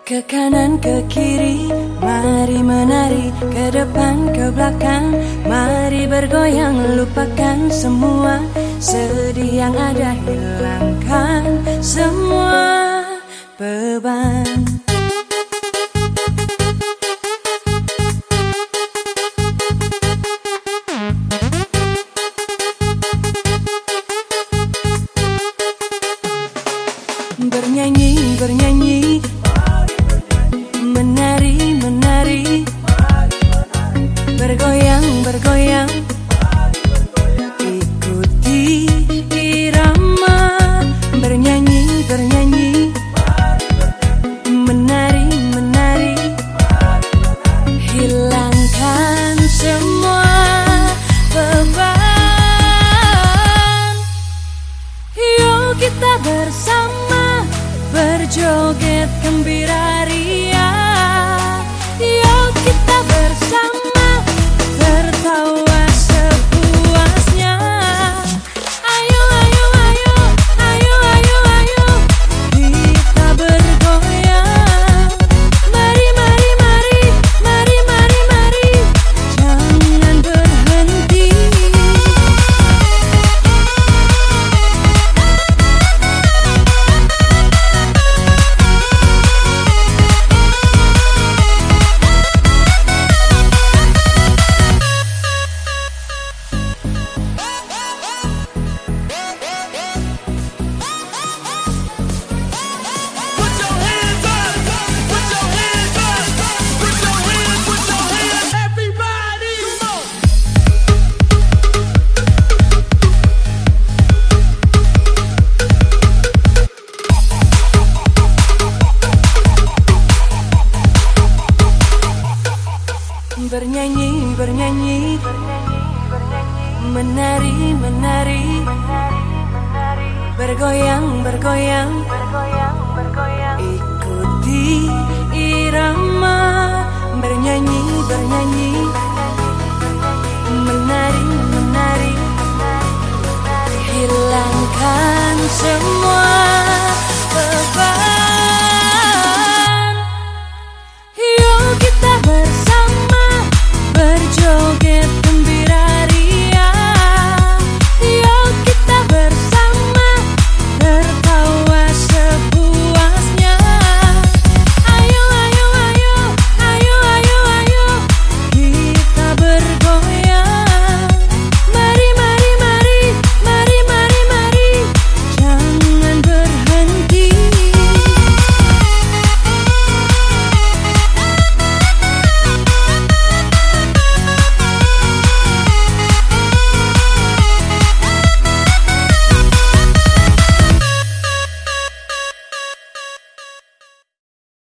Ke kanan, ke kiri, mari menari. Ke depan, ke belakang, mari bergoyang. Lupakan semua sedih yang ada, hilangkan semua beban. Bernyanyi, bernyanyi, menari, menari, bergoyang, bergoyang, ikuti irama. Bernyanyi, bernyanyi, menari, menari, hilangkan semua beban. Yuk kita bersama berjoget gembira ria. Yuk kita bersama tertawa sepuasnya. Ayo, ayo, ayo, ayo, ayo, ayo, kita bergoyang. Mari, mari, mari, mari, mari, mari, jangan berhenti. Bernyanyi, bernyanyi, menari, menari, bergoyang, bergoyang, ikuti irama. Bernyanyi, bernyanyi, menari, menari, hilangkan semua